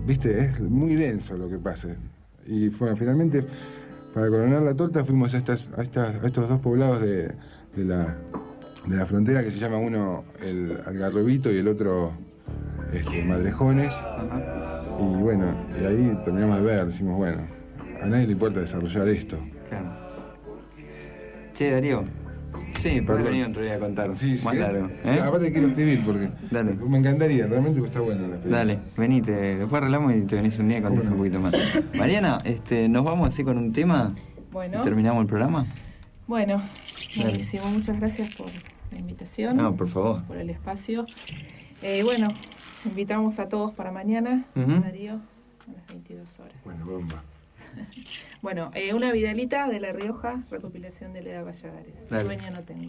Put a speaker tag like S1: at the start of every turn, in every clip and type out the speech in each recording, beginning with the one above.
S1: viste, es muy denso lo que pasa. Y bueno, finalmente, para coronar la torta, fuimos a estos dos poblados de la frontera, que se llama uno el Algarrobito y el otro Madrejones. Y bueno, y ahí terminamos de ver, decimos, bueno, a nadie le importa desarrollar esto.
S2: Claro. Che, Darío. Sí, podés venir otro día a contar.
S1: Sí,
S2: más largo.
S1: Aparte quiero escribir porque
S2: Dale.
S1: Me encantaría, realmente está bueno la experiencia.
S2: Dale, venite, después arreglamos y te venís un día y contás un poquito más. Mariana, nos vamos así con un tema.
S3: Bueno.
S2: ¿Y terminamos el programa?
S3: Bueno,
S2: Dale.
S3: buenísimo. Muchas gracias por la invitación.
S2: No, por favor.
S3: Por el espacio. Bueno, invitamos a todos para mañana, Darío, a las 22 horas.
S1: Bueno, bomba.
S3: Bueno, una Vidalita de La Rioja, recopilación de Leda Valladares.
S2: Dale.
S3: Sueño no tengo.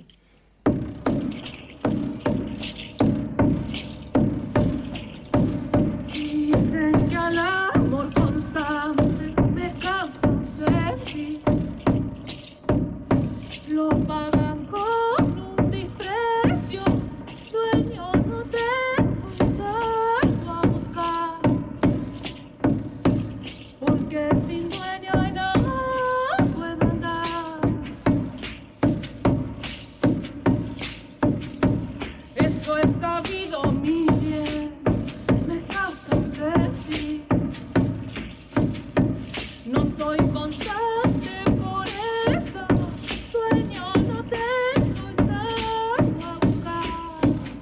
S4: Dicen que al amor constante me causa un sentir. Lo pagan con un desprecio. Dueño no tengo y salgo a buscar. Porque sin dueño no puedo andar. Esto es sabido, mi bien, me causa un sentir. No soy constante, por eso sueño no tengo y salgo a buscar.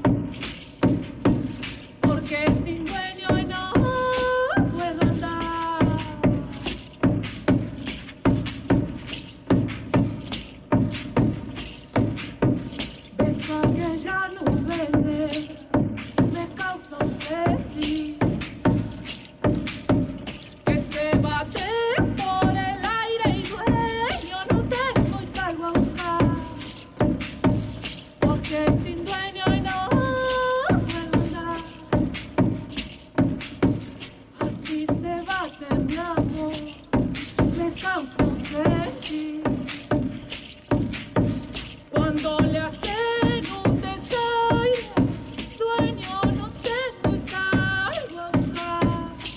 S4: Porque sin dueño no puedo andar. Esa aquella nube me causa un sentir que se bate por el aire y dueño no tengo y salgo a buscar. Porque sin dueño no puedo andar. Así se bate mi amor, me causa un sentir. Cuando le hacen un desaire, dueño no tengo y salgo a buscar.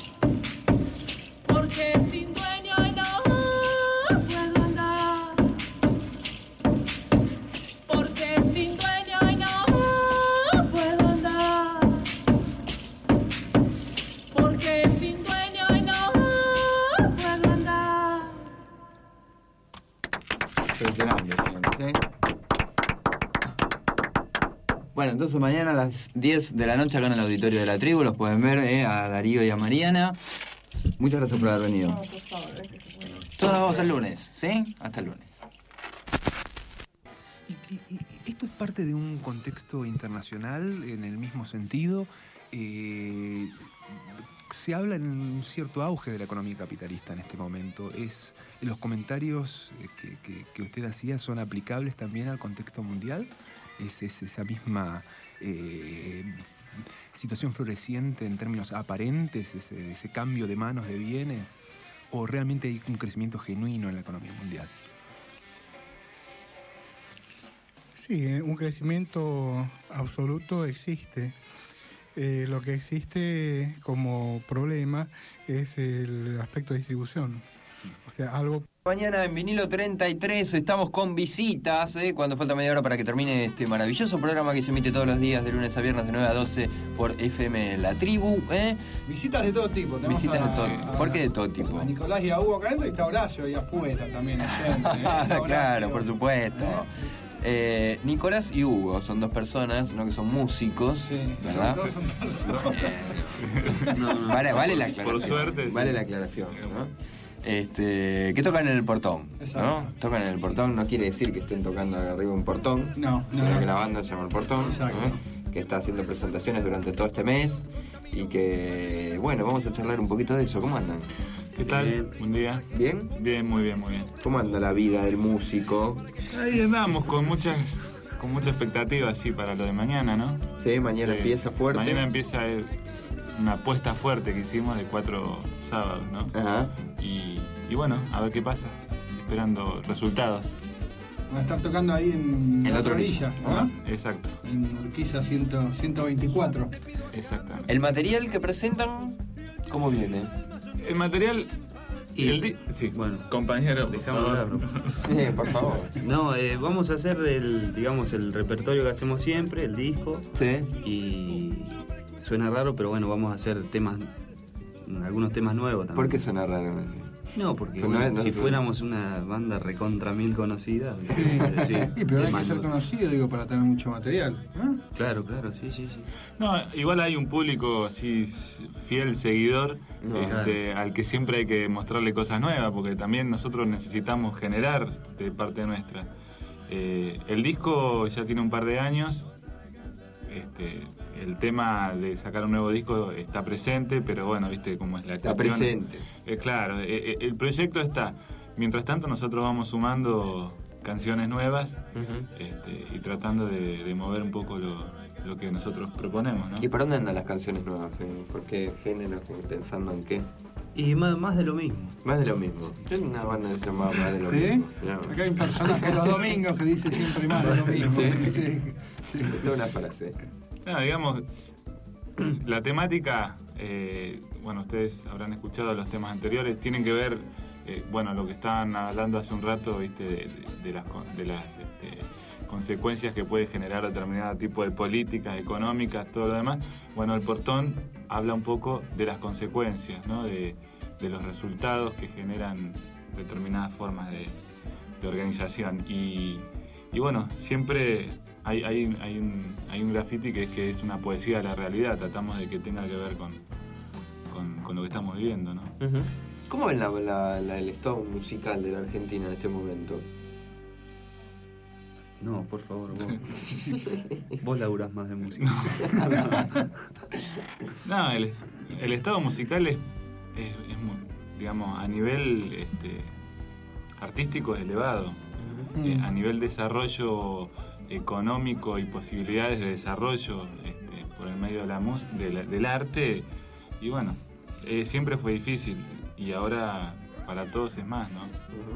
S4: Porque sin dueño no puedo andar. Porque sin dueño no puedo andar. Porque sin dueño no puedo andar.
S2: Impresionante, señores, ¿eh? Bueno, entonces mañana a las 10 de la noche acá en el auditorio de la tribu los pueden ver a Darío y a Mariana. Muchas gracias por haber venido.
S3: No, por favor, gracias.
S2: Todos nos vemos el lunes, ¿sí? Hasta el lunes.
S5: Y esto es parte de un contexto internacional en el mismo sentido. Se habla en un cierto auge de la economía capitalista en este momento. ¿Los comentarios que usted hacía son aplicables también al contexto mundial? ¿Es esa misma situación floreciente en términos aparentes, ese cambio de manos de bienes? ¿O realmente hay un crecimiento genuino en la economía mundial?
S6: Sí, un crecimiento absoluto existe. Lo que existe como problema es el aspecto de distribución. O sea, algo...
S2: Mañana en Vinilo 33 estamos con visitas, cuando falta media hora para que termine este maravilloso programa que se emite todos los días de lunes a viernes de 9 a 12 por FM La Tribu.
S7: Visitas de todo tipo.
S2: Visitas de todo tipo. ¿Por qué de todo tipo?
S7: A Nicolás y a Hugo acá adentro y está Horacio ahí afuera también.
S2: Claro, por supuesto. Nicolás y Hugo son dos personas, ¿no? Que son músicos,
S7: Sí,
S2: ¿verdad? Vale la aclaración.
S8: Por suerte,
S2: vale
S8: sí.
S2: la aclaración, ¿no? Que tocan en el portón, ¿no?
S7: Exacto.
S2: Tocan en el portón, no quiere decir que estén tocando arriba un portón,
S7: No.
S2: sino que la banda se llama El Portón,
S7: Exacto.
S2: que está haciendo presentaciones durante todo este mes y que, bueno, vamos a charlar un poquito de eso. ¿Cómo andan?
S8: ¿Qué tal? Buen día.
S2: ¿Bien?
S8: Bien, muy bien, muy bien.
S2: ¿Cómo anda la vida del músico?
S8: Ahí andamos con mucha expectativa, sí, para lo de mañana, ¿no?
S2: Sí, mañana
S8: Sí.
S2: empieza fuerte.
S8: Mañana empieza una apuesta fuerte que hicimos de 4 sábados, ¿no?
S2: Ajá.
S8: Y bueno, a ver qué pasa. Esperando resultados.
S7: Van a estar tocando ahí en
S2: la
S7: la
S2: otra
S7: otra orilla, ¿no?
S8: Exacto,
S7: En Urquiza 124.
S8: exactamente.
S2: El material que presentan ¿Cómo viene?
S8: El material... Sí,
S9: bueno,
S8: compañero,
S9: dejamos hablarlo.
S2: Sí, por favor.
S9: No, vamos a hacer el repertorio que hacemos siempre, el disco.
S2: Sí.
S9: Y suena raro, pero bueno, vamos a hacer algunos temas nuevos también.
S2: ¿Por qué suena raro?
S9: No, porque
S2: Pues
S9: bueno,
S2: no
S9: si
S2: es-
S9: fuéramos una banda recontra mil conocida,
S7: Sí, pero hay que
S9: más
S7: ser
S9: nuevo.
S7: conocido, digo, para tener mucho material. ¿Eh?
S9: Claro, sí.
S8: No, igual hay un público así fiel, seguidor,
S2: No.
S8: al que siempre hay que mostrarle cosas nuevas, porque también nosotros necesitamos generar de parte nuestra. El disco ya tiene un par de años, el tema de sacar un nuevo disco está presente, pero bueno, viste cómo es la
S2: Está
S8: cuestión.
S2: presente.
S8: Claro, el proyecto está. Mientras tanto nosotros vamos sumando canciones nuevas y tratando de mover un poco lo que nosotros proponemos, ¿no?
S2: ¿Y por dónde andan las canciones nuevas? ¿Por qué género? ¿Pensando en qué?
S9: Y más de lo mismo.
S2: Más de lo mismo. Yo en una banda que se llamaba Más de lo
S7: ¿Sí?
S2: mismo. Mirá.
S7: Acá hay un personaje los domingos que dice siempre más de lo mismo.
S2: Sí.
S7: Sí.
S2: Toda una frase.
S8: No, digamos, la temática, bueno, ustedes habrán escuchado los temas anteriores, tienen que ver, bueno, lo que estaban hablando hace un rato, viste, de las consecuencias que puede generar determinado tipo de políticas económicas, todo lo demás. Bueno, el Portón habla un poco de las consecuencias, ¿no? De los resultados que generan determinadas formas de organización. Y bueno, siempre hay un graffiti que es una poesía de la realidad. Tratamos de que tenga que ver con lo que estamos viviendo, ¿no?
S2: ¿Cómo ven el estado musical de la Argentina en este momento?
S9: No, por favor, vos laburás más de música.
S8: No, el estado musical es muy, digamos, a nivel artístico es elevado. A nivel desarrollo económico y posibilidades de desarrollo por el medio de del arte, y bueno, siempre fue difícil y ahora para todos es más, ¿no?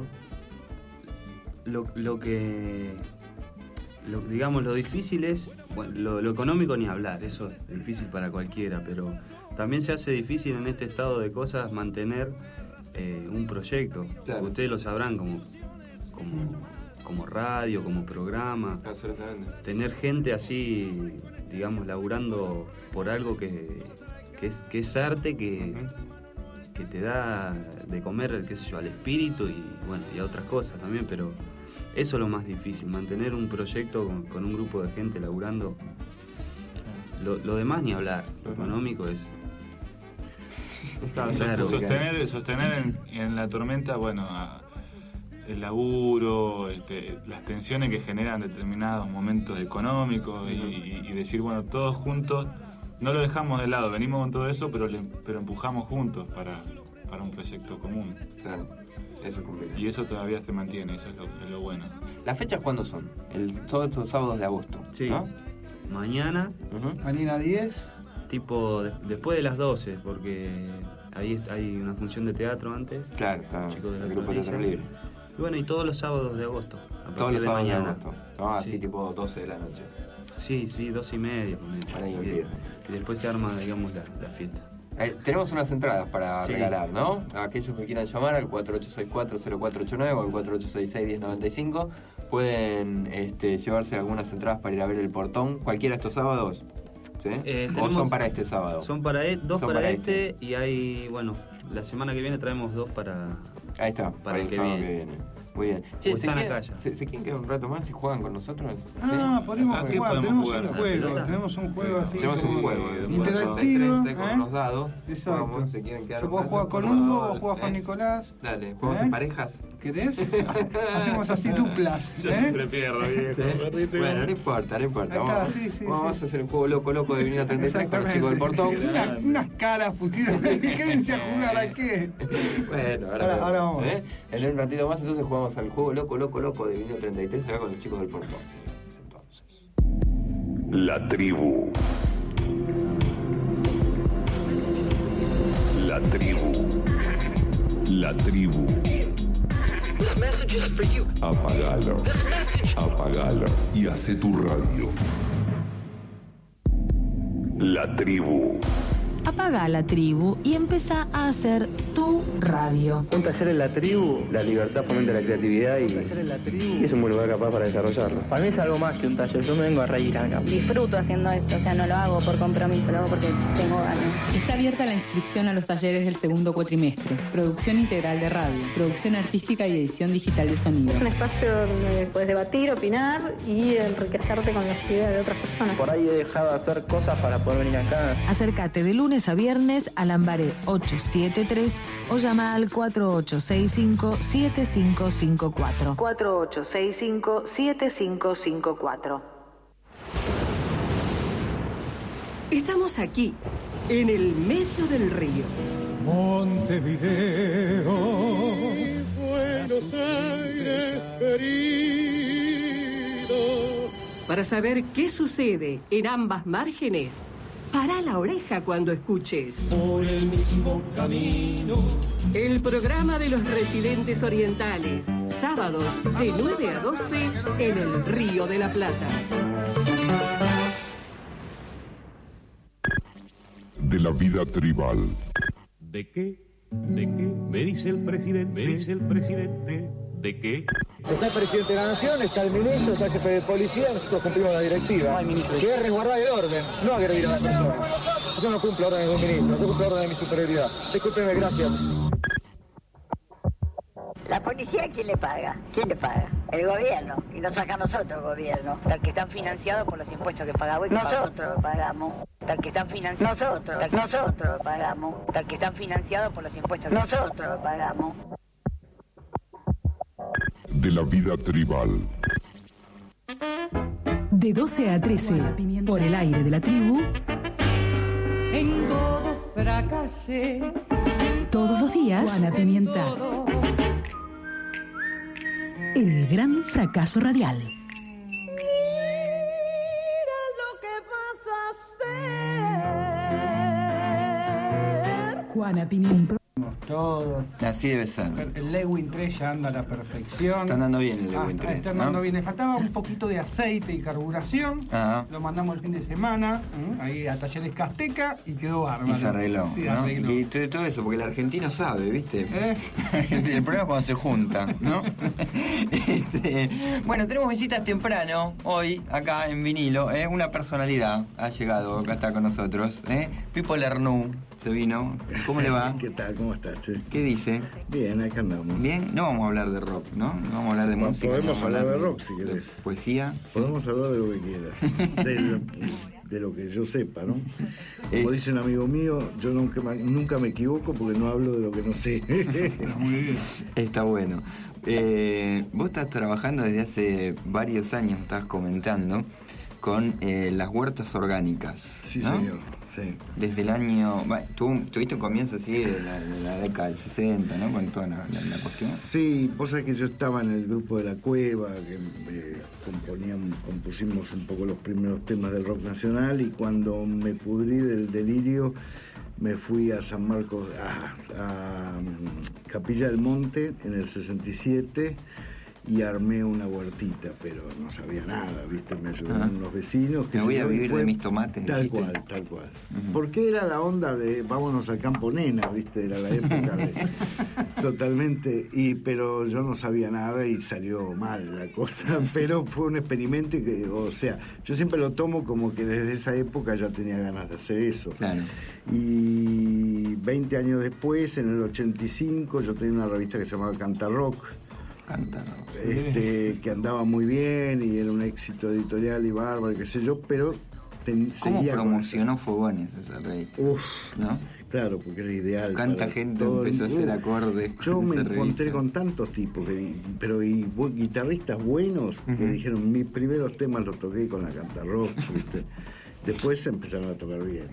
S9: Lo difícil es, bueno, lo económico ni hablar, eso es difícil para cualquiera, pero también se hace difícil en este estado de cosas mantener un proyecto.
S2: Claro.
S9: Ustedes lo sabrán como radio, como programa.
S2: Absolutamente.
S9: Tener gente así, digamos, laburando por algo que es arte, que te da de comer, qué sé yo, al espíritu y bueno, y a otras cosas también, pero eso es lo más difícil, mantener un proyecto con un grupo de gente laburando. Lo demás ni hablar, lo económico es...
S8: Claro, sostener en la tormenta, bueno, el laburo, las tensiones que generan determinados momentos económicos y decir, bueno, todos juntos, no lo dejamos de lado, venimos con todo eso, pero empujamos juntos para un proyecto común.
S2: Claro, eso es complicado.
S8: Y eso todavía se mantiene, eso es lo bueno.
S2: ¿Las fechas cuándo son? Todos estos sábados de agosto,
S9: Sí,
S2: ¿no?
S9: mañana,
S7: Mañana 10.
S9: tipo después de las 12, porque ahí hay una función de teatro antes.
S2: Claro, está.
S9: Chicos de la
S2: El grupo
S9: provincia.
S2: Teatro Libre.
S9: Y bueno, y todos los sábados de agosto. a
S2: Todos
S9: partir
S2: los
S9: de
S2: sábados de
S9: mañana.
S2: agosto. No, así
S9: Sí.
S2: tipo 12 de la noche.
S9: Sí, 2:30. ponele.
S2: Por ahí
S9: Y
S2: empieza.
S9: y después se arma, digamos, la fiesta.
S2: Tenemos unas entradas para
S9: Sí.
S2: regalar, ¿no? Aquellos que quieran llamar al 4864-0489 o al 4866-1095 pueden llevarse algunas entradas para ir a ver el Portón, cualquiera de estos sábados. ¿Sí? ¿O
S9: tenemos-
S2: son para este sábado?
S9: Son para dos
S2: Son
S9: para
S2: para
S9: este y hay, bueno, la semana que viene traemos 2 para...
S2: Ahí está, para el
S9: que
S2: sábado
S9: viene.
S2: que viene. Muy bien.
S9: O
S2: ¿se
S9: están
S2: quieren-
S9: acá ya.
S2: ¿se quieren quedar un rato más y juegan con nosotros?
S7: Ah, podemos
S8: ¿A qué
S7: jugar,
S8: podemos
S7: tenemos
S8: jugar?
S7: un juego,
S9: ¿Pelota?
S7: tenemos un juego así.
S2: Tenemos un
S7: como
S2: juego.
S7: interactivo.
S2: Con los dados.
S7: Exacto.
S2: Jugamos, ¿se quieren quedar
S7: Yo
S2: un
S7: puedo
S2: rato?
S7: jugar con
S2: los
S7: Hugo,
S2: dados,
S7: vos jugás con Nicolás.
S2: Dale, jugamos
S7: ¿Eh?
S2: en parejas.
S7: ¿Querés? Hacemos así duplas.
S8: Yo siempre pierdo, viejo.
S2: Bueno, no importa.
S7: Acá,
S2: Vamos,
S7: sí,
S2: vamos a hacer un juego loco de Vinilo 33 con los chicos del Portón.
S7: Unas caras pusieron. Quédense a jugar a qué.
S2: Bueno,
S7: Ahora vamos.
S2: En un ratito más entonces jugamos al juego loco de Vinilo 33 acá con los chicos del Portón.
S10: La tribu. La tribu. La tribu. Apagalo. Apagalo y hace tu radio. La tribu.
S11: Apagá la tribu y empezá a hacer tu radio.
S12: Un taller en la tribu, la libertad fomenta la creatividad y es un buen lugar capaz para desarrollarlo. Para mí es algo más que un taller, yo me vengo a reír acá.
S13: Disfruto haciendo esto, o sea, no lo hago por compromiso, lo hago porque tengo ganas.
S14: Está abierta la inscripción a los talleres del segundo cuatrimestre. Producción integral de radio, producción artística y edición digital de sonido.
S13: Es un espacio donde puedes debatir, opinar y enriquecerte con las ideas de otras personas.
S12: Por ahí he dejado de hacer cosas para poder venir acá.
S11: Acércate de lunes a viernes a Lambaré 873 o llama al 4865-7554. 4865-7554.
S15: Estamos aquí, en el medio del río.
S16: Montevideo.
S15: Buenos Aires querido. Para saber qué sucede en ambas márgenes, para la oreja cuando escuches.
S16: Por el mismo camino.
S15: El programa de los residentes orientales, sábados de 9 a 12 en el Río de la Plata.
S10: De la vida tribal.
S17: ¿De qué? ¿De qué? Me dice el presidente. Me dice el presidente. ¿De qué?
S18: Está el presidente de la Nación, está el ministro, está el jefe de policía, nosotros cumplimos la directiva. Que es resguardar el orden, no agredir a la persona. Yo no cumplo órdenes de un ministro, yo cumplo órdenes de mi superioridad. Discúlpeme, gracias.
S19: ¿La policía quién le paga? ¿Quién le paga? El gobierno. Y nos saca a nosotros el gobierno. Tal que están financiados por los impuestos que pagamos. Nosotros lo pagamos. Tal que están financiados. Nosotros lo pagamos. Tal que están financiados por los impuestos que nosotros lo pagamos.
S10: De la vida tribal.
S15: De 12 a 13, por el aire de la tribu.
S4: En todo fracasé.
S15: Todos los días, Juana Pimienta. El gran fracaso radial.
S4: Mira lo que vas a hacer.
S15: Juana Pimienta.
S2: Todos. Así debe ser.
S7: El Lewin 3 ya anda a la perfección.
S2: Está andando bien el Lewin 3.
S7: Está andando bien. Le faltaba un poquito de aceite y carburación.
S2: Ajá.
S7: Lo mandamos el fin de semana ahí a Talleres Casteca y quedó bárbaro.
S2: Y se arregló.
S7: Sí,
S2: ¿no?
S7: arregló.
S2: Y todo eso, porque el argentino sabe, ¿viste? El problema es cuando se junta, ¿no? Bueno, tenemos visitas temprano hoy acá en vinilo. Una personalidad ha llegado, acá está con nosotros. Pipo Lernoux se vino. ¿Cómo le va?
S20: ¿Qué tal? ¿Cómo estás?
S2: ¿Qué dice?
S20: Bien, acá andamos.
S2: Bien, no vamos a hablar de rock, ¿no? No vamos a hablar de música.
S20: Podemos
S2: no
S20: hablar de rock si querés.
S2: Poesía.
S20: Podemos hablar de lo que quieras. de lo que yo sepa, ¿no? Como dice un amigo mío, yo nunca me equivoco porque no hablo de lo que no sé.
S2: Muy bien. Está bueno. Vos estás trabajando desde hace varios años, estabas comentando, con las huertas orgánicas.
S20: Sí,
S2: ¿no?
S20: señor. Sí.
S2: Desde el año... tuviste un comienzo así de la década del 60, ¿no? Con toda la cuestión.
S20: Sí, vos sabés que yo estaba en el grupo de La Cueva, que compusimos un poco los primeros temas del rock nacional, y cuando me pudrí del delirio me fui a San Marcos, a Capilla del Monte en el 67, y armé una huertita, pero no sabía nada, ¿viste? Me ayudaron unos vecinos.
S2: Me voy a vivir de mis tomates.
S20: Tal cual. Porque era la onda de vámonos al campo nena, ¿viste? Era la época de... Totalmente. Pero yo no sabía nada y salió mal la cosa. Pero fue un experimento que, o sea, yo siempre lo tomo como que desde esa época ya tenía ganas de hacer eso.
S2: Claro.
S20: Y 20 años después, en el 85, yo tenía una revista que se llamaba Canta Rock. Que andaba muy bien y era un éxito editorial y bárbaro, qué sé yo, pero
S2: ¿cómo promocionó Fogones esa revista?
S20: ¿no? Claro, porque era ideal.
S2: Tanta gente empezó a hacer acordes.
S20: Yo me encontré con tantos tipos, guitarristas buenos, que dijeron, mis primeros temas los toqué con la Canta Rock, ¿viste? Después empezaron a tocar bien.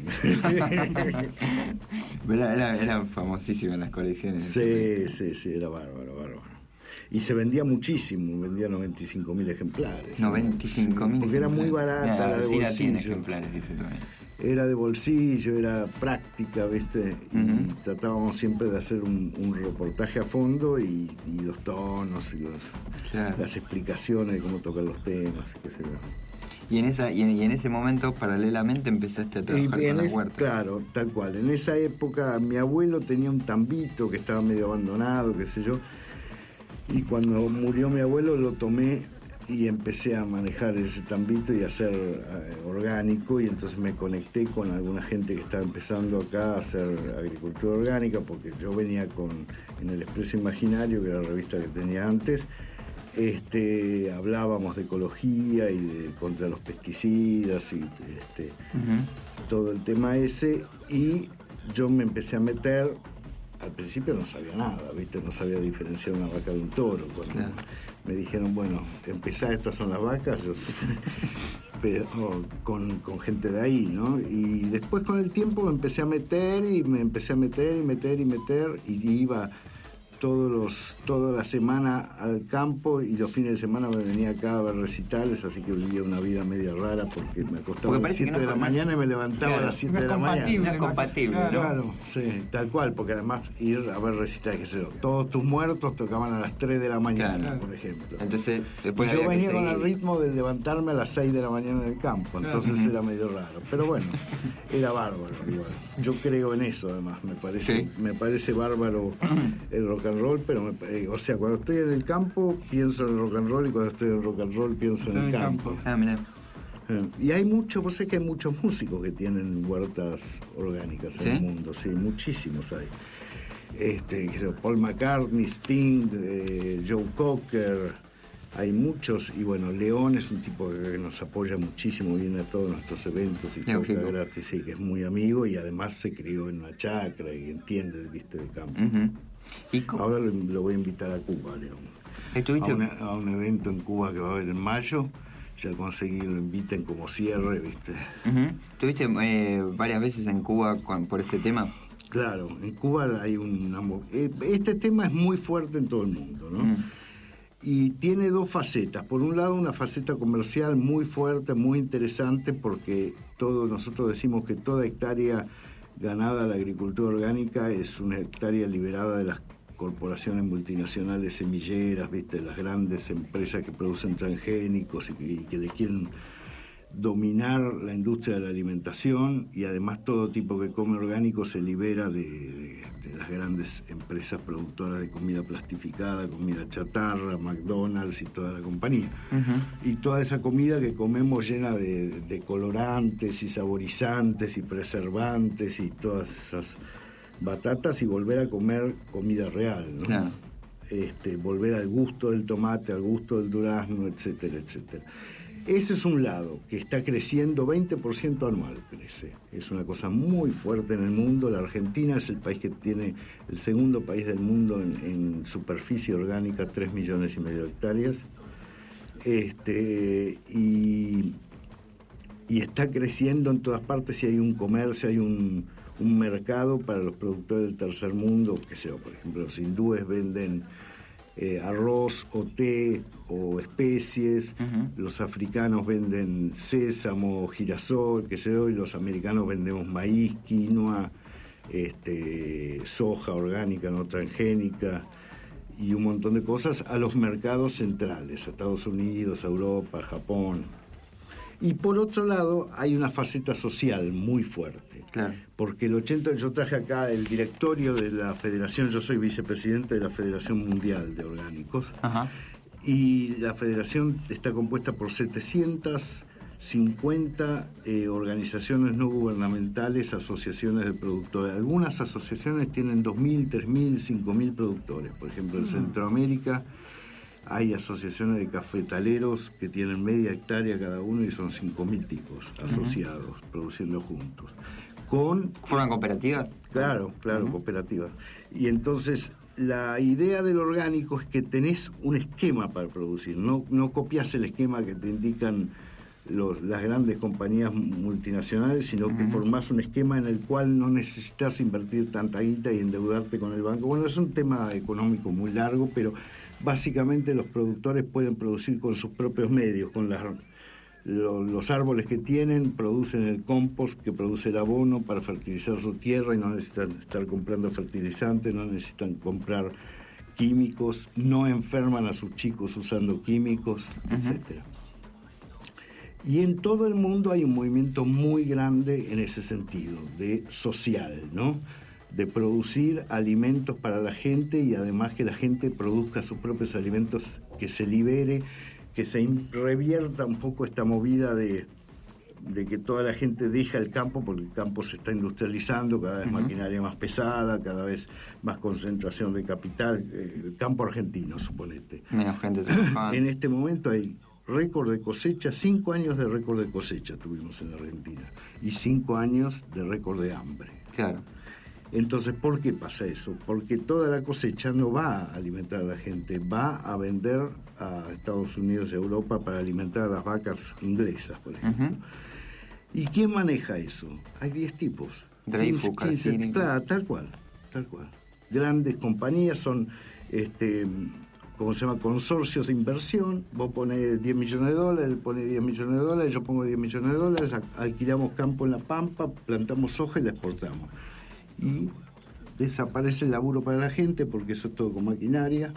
S2: Eran famosísimas las colecciones.
S20: Sí, era bárbaro. Y se vendía muchísimo, vendía 95.000 ejemplares.
S2: 95.000.
S20: Porque era muy barata, la de bolsillo.
S2: Tiene ejemplares, dice también.
S20: Era de bolsillo, era práctica, ¿viste? Y tratábamos siempre de hacer un reportaje a fondo y los tonos y las explicaciones de cómo tocar los temas, qué sé yo.
S2: Y en ese momento, paralelamente, empezaste a trabajar con las huertas.
S20: Claro, tal cual. En esa época, mi abuelo tenía un tambito que estaba medio abandonado, qué sé yo. Y cuando murió mi abuelo, lo tomé y empecé a manejar ese tambito y a hacer orgánico. Y entonces me conecté con alguna gente que estaba empezando acá a hacer agricultura orgánica, porque yo venía en el Expreso Imaginario, que era la revista que tenía antes. Hablábamos de ecología y contra los pesticidas y todo el tema ese, y yo me empecé a meter. Al principio no sabía nada, ¿viste? No sabía diferenciar una vaca de un toro. Cuando me dijeron, bueno, estas son las vacas, pero con gente de ahí, ¿no? Y después con el tiempo me empecé a meter y iba toda la semana al campo, y los fines de semana me venía acá a ver recitales, así que vivía una vida media rara porque me acostaba a las 7 de la mañana y me levantaba a las 7 de la mañana.
S2: No es compatible, ¿no?
S20: Claro, sí, tal cual, porque además ir a ver recitales, qué sé yo, Todos tus muertos tocaban a las 3 de la mañana, por ejemplo.
S2: Entonces, después
S20: yo venía con el ritmo de levantarme a las 6 de la mañana en el campo, entonces era medio raro, pero bueno, era bárbaro igual. Yo creo en eso, además, me parece bárbaro el rock and roll, pero o sea, cuando estoy en el campo pienso en el rock and roll, y cuando estoy en el rock and roll pienso en el campo.
S2: Mirá.
S20: Y hay vos sabés que hay muchos músicos que tienen huertas orgánicas en el mundo, sí, muchísimos hay. Paul McCartney, Sting, Joe Cocker, hay muchos, y bueno, León es un tipo que nos apoya muchísimo, viene a todos nuestros eventos y toca gratis, sí, que es muy amigo, y además se crió en una chacra y entiende, viste, de campo. Ahora lo voy a invitar a Cuba, León. A un evento en Cuba que va a haber en mayo. Ya conseguí, lo inviten como cierre, ¿viste?
S2: ¿Estuviste varias veces en Cuba por este tema?
S20: Claro, en Cuba hay este tema es muy fuerte en todo el mundo, ¿no? Y tiene dos facetas. Por un lado, una faceta comercial muy fuerte, muy interesante, porque nosotros decimos que toda hectárea ganada a la agricultura orgánica es una hectárea liberada de las corporaciones multinacionales semilleras, ¿viste? Las grandes empresas que producen transgénicos y que le quieren dominar la industria de la alimentación, y además todo tipo que come orgánico se libera de las grandes empresas productoras de comida plastificada, comida chatarra, McDonald's y toda la compañía. Y toda esa comida que comemos llena de colorantes y saborizantes y preservantes y todas esas batatas, y volver a comer comida real, ¿no? Claro. Volver al gusto del tomate, al gusto del durazno, etcétera, etcétera. Ese es un lado que está creciendo, 20% anual crece. Es una cosa muy fuerte en el mundo. La Argentina es el país que tiene el segundo país del mundo en superficie orgánica, 3,5 millones de hectáreas. Y está creciendo en todas partes, y hay un comercio, hay un mercado para los productores del tercer mundo, que sea, por ejemplo, los hindúes venden arroz o té o especies, los africanos venden sésamo, girasol, qué sé yo, y los americanos vendemos maíz, quinoa, soja orgánica, no transgénica, y un montón de cosas a los mercados centrales, a Estados Unidos, a Europa, a Japón. Y por otro lado, hay una faceta social muy fuerte. Claro. Porque yo traje acá el directorio de la Federación, yo soy vicepresidente de la Federación Mundial de Orgánicos. Y la federación está compuesta por 750 organizaciones no gubernamentales, asociaciones de productores. Algunas asociaciones tienen 2.000, 3.000, 5.000 productores. Por ejemplo, en Centroamérica hay asociaciones de cafetaleros que tienen media hectárea cada uno, y son 5.000 tipos asociados, produciendo juntos.
S2: ¿Forman cooperativas?
S20: Claro, cooperativas. Y entonces la idea del orgánico es que tenés un esquema para producir, no copias el esquema que te indican las grandes compañías multinacionales, sino que formás un esquema en el cual no necesitas invertir tanta guita y endeudarte con el banco. Bueno, es un tema económico muy largo, pero básicamente los productores pueden producir con sus propios medios, con los árboles que tienen, producen el compost que produce el abono para fertilizar su tierra, y no necesitan estar comprando fertilizantes, no necesitan comprar químicos, no enferman a sus chicos usando químicos, etcétera. Y en todo el mundo hay un movimiento muy grande en ese sentido, de social, ¿no? De producir alimentos para la gente y además que la gente produzca sus propios alimentos, que se libere, que se revierta un poco esta movida de que toda la gente deja el campo, porque el campo se está industrializando, cada vez maquinaria más pesada, cada vez más concentración de capital, el campo argentino, suponete.
S2: Menos gente trabajando.
S20: En este momento hay récord de cosecha, 5 años de récord de cosecha tuvimos en la Argentina, y 5 años de récord de hambre.
S2: Claro.
S20: Entonces, ¿por qué pasa eso? Porque toda la cosecha no va a alimentar a la gente, va a vender a Estados Unidos y a Europa para alimentar a las vacas inglesas, por ejemplo. ¿Y quién maneja eso? Hay 10 tipos.
S2: Dreyfus, Carcini.
S20: Claro, tal cual. Grandes compañías son, ¿cómo se llama? Consorcios de inversión. Vos ponés $10 millones, él pone $10 millones, yo pongo $10 millones, alquilamos campo en La Pampa, plantamos soja y la exportamos. Y desaparece el laburo para la gente, porque eso es todo con maquinaria,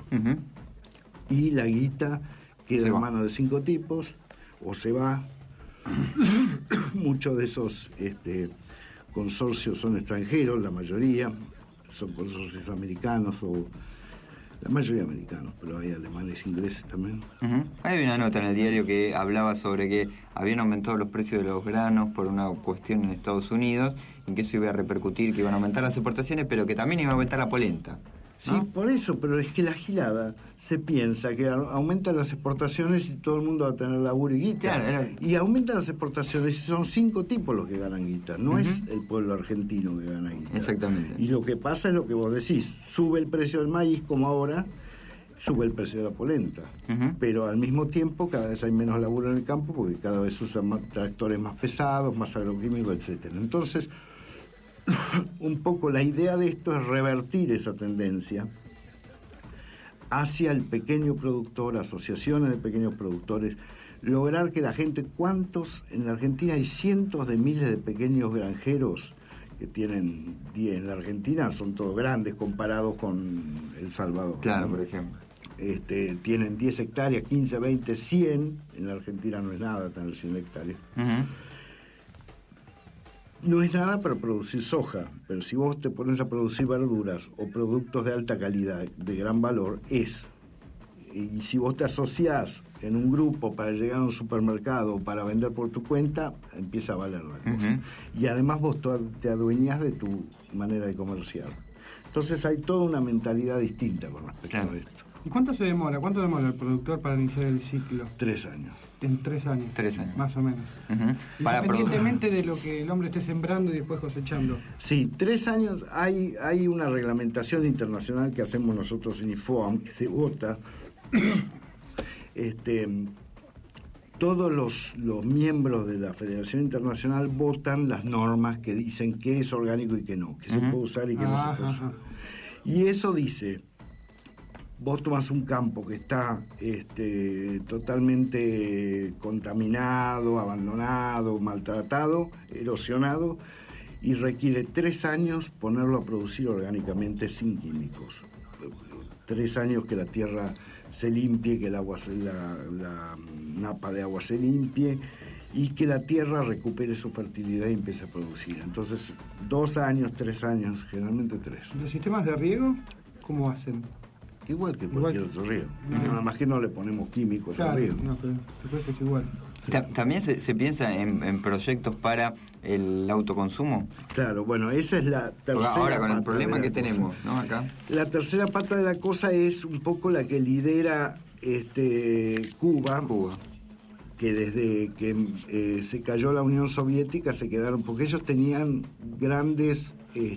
S20: y la guita queda en manos de 5 tipos, o se va. Muchos de esos consorcios son extranjeros, la mayoría son consorcios americanos, o la mayoría americanos, pero hay alemanes, ingleses también.
S2: Hay una nota en el diario que hablaba sobre que habían aumentado los precios de los granos por una cuestión en Estados Unidos, y que eso iba a repercutir, que iban a aumentar las exportaciones, pero que también iba a aumentar la polenta, ¿no?
S20: Sí, por eso, pero es que la gilada se piensa que aumentan las exportaciones y todo el mundo va a tener laburo y guita. Claro. Y aumentan las exportaciones y son 5 tipos los que ganan guita, no es el pueblo argentino que gana guita.
S2: Exactamente.
S20: Y lo que pasa es lo que vos decís, sube el precio del maíz como ahora, sube el precio de la polenta, pero al mismo tiempo cada vez hay menos laburo en el campo porque cada vez usan más tractores más pesados, más agroquímicos, etcétera. Entonces, un poco la idea de esto es revertir esa tendencia hacia el pequeño productor, asociaciones de pequeños productores, lograr que la gente, en la Argentina hay cientos de miles de pequeños granjeros que tienen 10 en la Argentina, son todos grandes comparados con El Salvador.
S2: Claro,
S20: ¿no?
S2: por ejemplo.
S20: Tienen 10 hectáreas, 15, 20, 100, en la Argentina no es nada tener 100 hectáreas. No es nada para producir soja, pero si vos te pones a producir verduras o productos de alta calidad, de gran valor, es. Y si vos te asociás en un grupo para llegar a un supermercado o para vender por tu cuenta, empieza a valer la cosa. Y además vos te adueñás de tu manera de comerciar. Entonces hay toda una mentalidad distinta con respecto a esto.
S21: ¿Y cuánto demora el productor para iniciar el ciclo?
S20: 3 años.
S21: En 3 años.
S2: 3 años.
S21: Más o menos. Independientemente de lo que el hombre esté sembrando y después cosechando.
S20: Sí, 3 años. Hay una reglamentación internacional que hacemos nosotros en IFOAM, que se vota. Todos los miembros de la Federación Internacional votan las normas que dicen qué es orgánico y qué no, que se puede usar y qué no se puede usar. Y eso dice, vos tomás un campo que está totalmente contaminado, abandonado, maltratado, erosionado, y requiere 3 años ponerlo a producir orgánicamente sin químicos. 3 años que la tierra se limpie, que la napa de agua se limpie y que la tierra recupere su fertilidad y empiece a producir. Entonces, 2 años, 3 años, generalmente 3.
S21: ¿Los sistemas de riego cómo hacen?
S20: Igual que cualquier otro río. Nada más que no le ponemos químicos al río.
S21: No, pero después es igual.
S2: ¿También se piensa en proyectos para el autoconsumo?
S20: Claro, bueno, esa es la tercera.
S2: Ahora, con el problema que tenemos, ¿no? Acá.
S20: La tercera pata de la cosa es un poco la que lidera Cuba, que desde que se cayó la Unión Soviética se quedaron, porque ellos tenían grandes,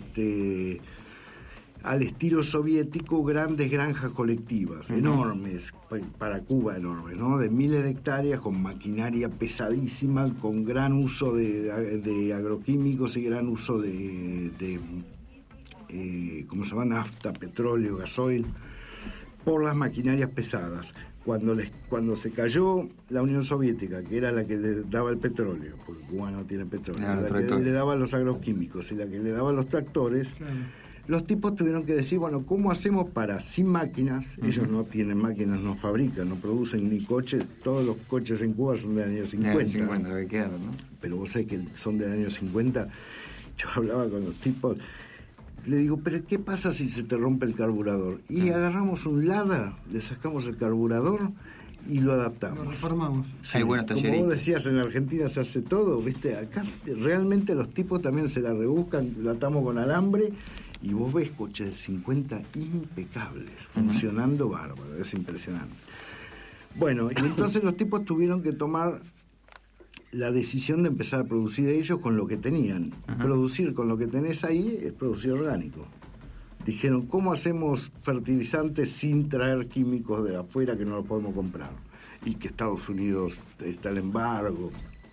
S20: al estilo soviético, grandes granjas colectivas, enormes, para Cuba enormes, ¿no? De miles de hectáreas, con maquinaria pesadísima, con gran uso de agroquímicos y gran uso de ¿cómo se llama? Nafta, petróleo, gasoil, por las maquinarias pesadas. Cuando se cayó la Unión Soviética, que era la que le daba el petróleo, porque Cuba no tiene petróleo, la que le daba los agroquímicos y la que le daba los tractores, los tipos tuvieron que decir, bueno, ¿cómo hacemos para, sin máquinas? Ellos no tienen máquinas, no fabrican, no producen ni coches, todos los coches en Cuba son del año 50. Pero vos sabés que son del año 50. Yo hablaba con los tipos, le digo, pero ¿qué pasa si se te rompe el carburador? Y agarramos un Lada, le sacamos el carburador y lo adaptamos. Lo
S21: reformamos.
S20: Sí, como vos decías, en Argentina se hace todo, ¿viste? Acá realmente los tipos también se la rebuscan, lo atamos con alambre y vos ves coches de 50 impecables, funcionando bárbaro, es impresionante. Bueno, y entonces los tipos tuvieron que tomar la decisión de empezar a producir ellos con lo que tenían. Producir con lo que tenés ahí es producir orgánico. Dijeron, ¿cómo hacemos fertilizantes sin traer químicos de afuera que no los podemos comprar? Y que Estados Unidos está el embargo.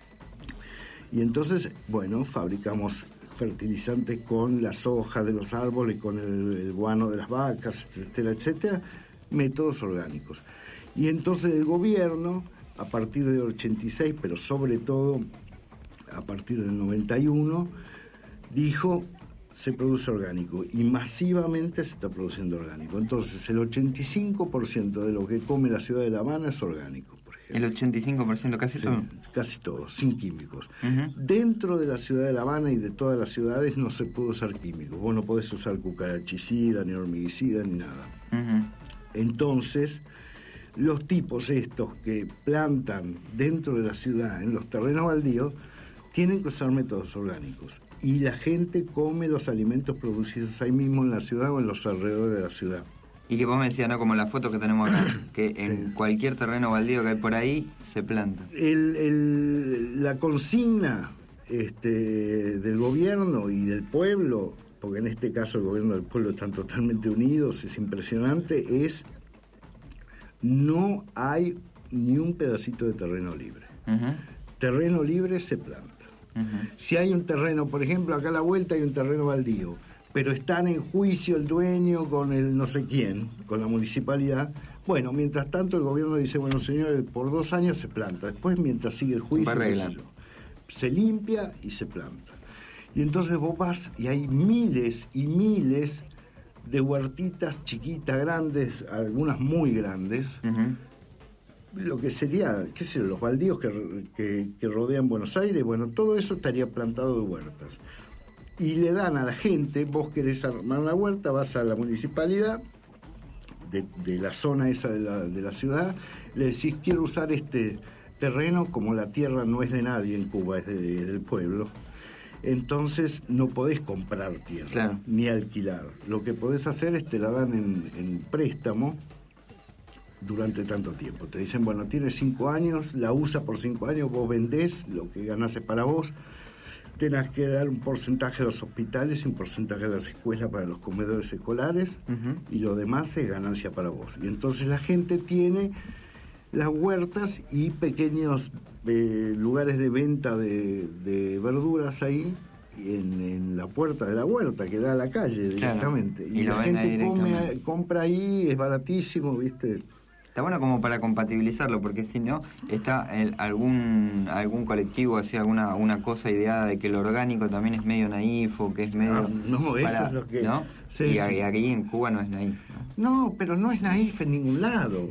S20: Y entonces, bueno, fabricamos fertilizantes con las hojas de los árboles, con el guano de las vacas, etcétera, etcétera, métodos orgánicos. Y entonces el gobierno, a partir del 86, pero sobre todo a partir del 91, dijo, se produce orgánico, y masivamente se está produciendo orgánico. Entonces el 85% de lo que come la ciudad de La Habana es orgánico, por ejemplo.
S2: El 85%, casi todo.
S20: Casi todo, sin químicos. Dentro de la ciudad de La Habana y de todas las ciudades no se puede usar químicos. Vos no podés usar cucarachicida, ni hormiguicida, ni nada. Entonces, los tipos estos que plantan dentro de la ciudad, en los terrenos baldíos, tienen que usar métodos orgánicos. Y la gente come los alimentos producidos ahí mismo en la ciudad o en los alrededores de la ciudad.
S2: Y que vos me decías, ¿no? Como la foto que tenemos acá, que en cualquier terreno baldío que hay por ahí, se planta.
S20: La consigna del gobierno y del pueblo, porque en este caso el gobierno y el pueblo están totalmente unidos, es impresionante, es no hay ni un pedacito de terreno libre. Terreno libre se planta. Si hay un terreno, por ejemplo, acá a la vuelta hay un terreno baldío, pero están en juicio el dueño con el no sé quién, con la municipalidad, bueno, mientras tanto el gobierno dice, bueno, señores, por 2 años se planta, después mientras sigue el juicio se limpia y se planta. Y entonces vos vas y hay miles y miles de huertitas chiquitas, grandes, algunas muy grandes, lo que sería, qué sé yo, los baldíos que rodean Buenos Aires, bueno, todo eso estaría plantado de huertas. Y le dan a la gente, vos querés armar una huerta, vas a la municipalidad de la zona esa de la ciudad, le decís, quiero usar este terreno, como la tierra no es de nadie en Cuba, es del pueblo. Entonces no podés comprar tierra, ni alquilar. Lo que podés hacer es te la dan en préstamo durante tanto tiempo. Te dicen, bueno, tienes 5 años, la usa por 5 años, vos vendés, lo que ganás es para vos, tenés que dar un porcentaje a los hospitales y un porcentaje a las escuelas para los comedores escolares, y lo demás es ganancia para vos. Y entonces la gente tiene las huertas y pequeños lugares de venta de verduras ahí, en la puerta de la huerta que da a la calle directamente. Y la gente compra ahí, es baratísimo, ¿viste?
S2: Está bueno como para compatibilizarlo, porque si no, está algún colectivo, así una cosa ideada de que lo orgánico también es medio naif o que es medio...
S20: No, eso es lo que...
S2: ¿no?
S20: Sí,
S2: y aquí en Cuba no es naif.
S20: No, pero no es naif en ningún lado.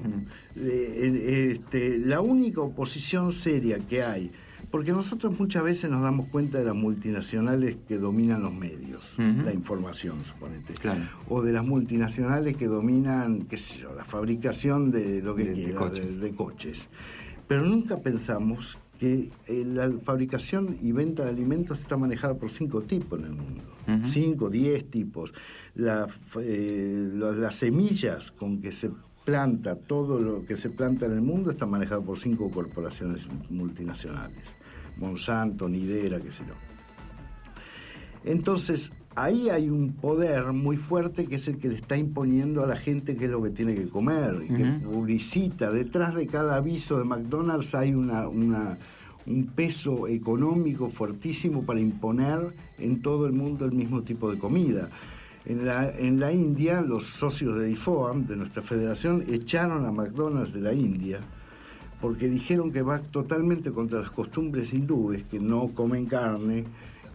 S20: La única oposición seria que hay, porque nosotros muchas veces nos damos cuenta de las multinacionales que dominan los medios, la información, suponete, o de las multinacionales que dominan, qué sé yo, la fabricación de lo que quieras, de coches. Pero nunca pensamos que la fabricación y venta de alimentos está manejada por 5 tipos en el mundo, 5, 10 tipos. Las semillas con que se planta, todo lo que se planta en el mundo está manejado por 5 corporaciones multinacionales. Monsanto, Nidera, qué sé yo. Entonces, ahí hay un poder muy fuerte que es el que le está imponiendo a la gente qué es lo que tiene que comer, y que publicita. Detrás de cada aviso de McDonald's hay un peso económico fuertísimo para imponer en todo el mundo el mismo tipo de comida. En la India, los socios de IFOAM, de nuestra federación, echaron a McDonald's de la India porque dijeron que va totalmente contra las costumbres hindúes, que no comen carne,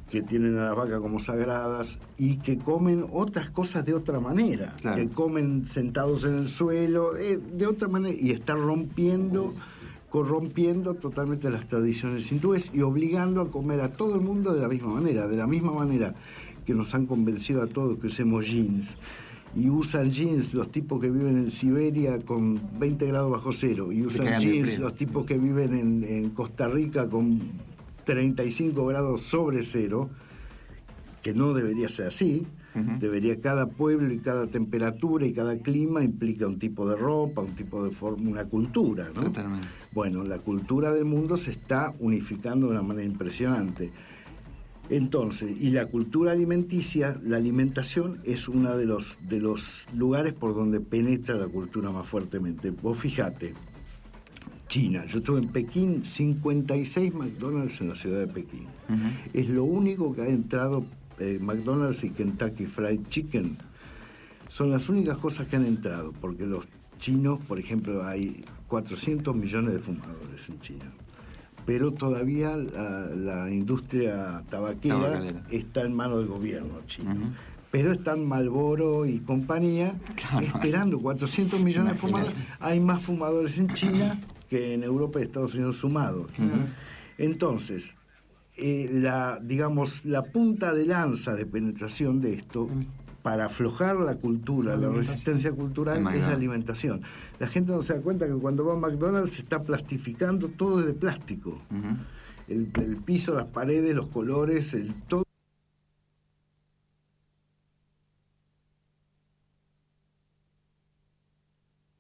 S20: que tienen a las vacas como sagradas y que comen otras cosas de otra manera,
S2: Claro.
S20: que comen sentados en el suelo, de otra manera, y están corrompiendo totalmente las tradiciones hindúes y obligando a comer a todo el mundo de la misma manera que nos han convencido a todos que usemos jeans. Y usan jeans los tipos que viven en Siberia con 20 grados bajo cero, y usan jeans los tipos que viven en Costa Rica con 35 grados sobre cero, que no debería ser así. Debería, cada pueblo y cada temperatura y cada clima implica un tipo de ropa, un tipo de forma, una cultura, ¿no?
S2: Totalmente.
S20: Bueno, la cultura del mundo se está unificando de una manera impresionante. Entonces, y la cultura alimenticia, la alimentación es uno de los lugares por donde penetra la cultura más fuertemente. Vos fijate, China, yo estuve en Pekín, 56 McDonald's en la ciudad de Pekín. Es lo único que ha entrado, McDonald's y Kentucky Fried Chicken. Son las únicas cosas que han entrado, porque los chinos, por ejemplo, hay 400 millones de fumadores en China. Pero todavía la industria tabaquera está en manos del gobierno chino. Pero están Marlboro y compañía esperando 400 millones de fumadores. Hay más fumadores en China que en Europa y Estados Unidos sumados. Entonces, la punta de lanza de penetración de esto, para aflojar la cultura, la resistencia cultural, es la alimentación. La gente no se da cuenta que cuando va a McDonald's se está plastificando, todo es de plástico. El piso, las paredes, los colores, todo